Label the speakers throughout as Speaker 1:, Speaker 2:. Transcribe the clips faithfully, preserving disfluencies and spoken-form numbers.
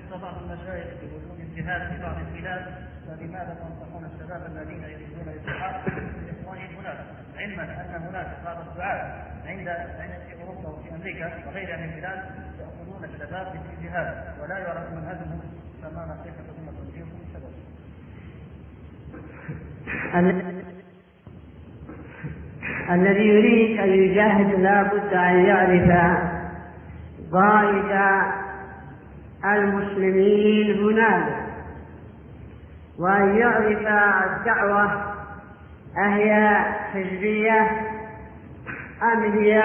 Speaker 1: مثل بعض المشايخ بوجود الجهاد في بعض البلاد، فلماذا تنصحون الشباب الذين يريدون الالتحاق باخوانهم هناك، علما ان هناك بعض الدعاة عند عند في اوروبا وفي امريكا وغيرها من البلاد ياخذون الشباب بالجهاد ولا يعرف منهجهم، فما نصيحتكم وتوجيهكم للشباب؟
Speaker 2: الذي يريد أن يجاهد لا بد أن يعرف قائد المسلمين هنالك، وأن يعرف الدعوة أهي حزبية أم هي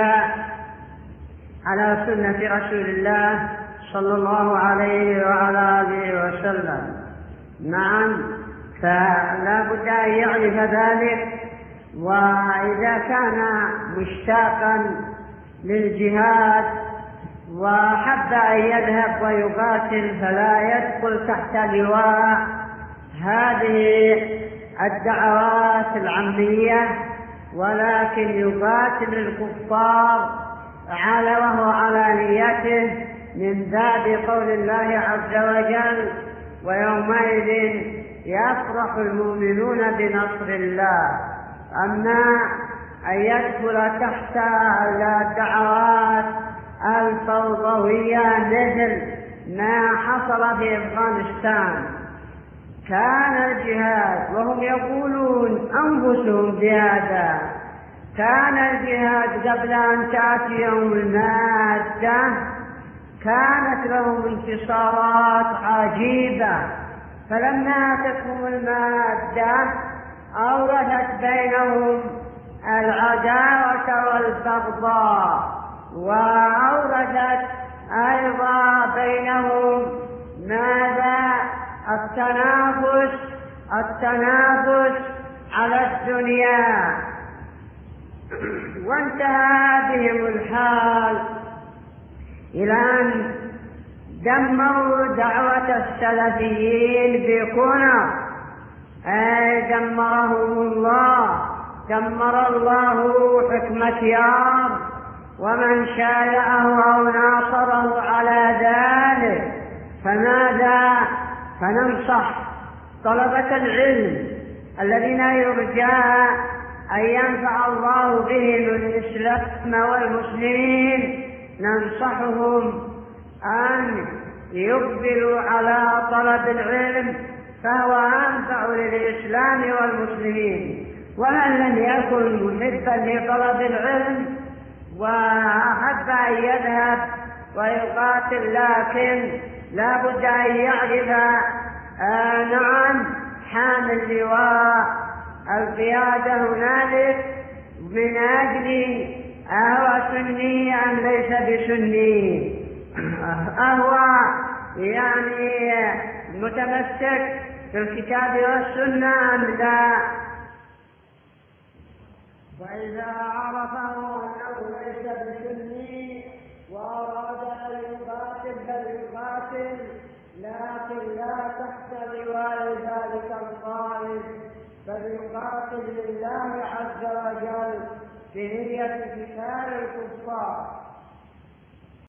Speaker 2: على سنة رسول الله صلى الله عليه وعلى آله وسلم. نعم، فلا بد أن يعرف ذلك. وإذا كان مشتاقا للجهاد وحب أن يذهب ويقاتل فلا يدخل تحت لواء هذه الدعوات العامية، ولكن يقاتل الكفار على وهو على نيته من باب قول الله عز وجل: ويومئذ يفرح المؤمنون بنصر الله. أما أن يدخل تحت الدعوات الفوضوية مثل ما حصل في أفغانستان، كان الجهاد وهم يقولون أنفسهم بهذا، كان الجهاد قبل أن تأتيهم المادة كانت لهم انتصارات عجيبة، فلما أتتهم المادة أوردت بينهم العداوة والبغضاء، وأوردت أيضا بينهم ماذا؟ التنافس التنافس على الدنيا، وانتهى بهم الحال إلى أن دمروا دعوة السلفيين بكونوا أي دمرهم الله، دمر الله حكمة يار ومن شايعه أو ناصره على ذلك. فماذا؟ فننصح طلبة العلم الذين يرجى أن ينفع الله بهم الإسلام والمسلمين، ننصحهم أن يقبلوا على طلب العلم، فهو أنفع للإسلام والمسلمين. ومن لم يكن محبا لطلب العلم وأحب أن يذهب ويقاتل، لكن لا بد أن يعرف آه نعم حامل لواء القيادة هنالك من أجل أهو سني أم ليس بسني، أهو يعني متمسك في الكتاب والسنة أم لا. وإذا عرفه أنه ليس بسني وأراد أن يقاتل فليقاتل، لكن لا تحت لواء ذلك القائد، بل يقاتل لله عز وجل بنية قتال الكفار.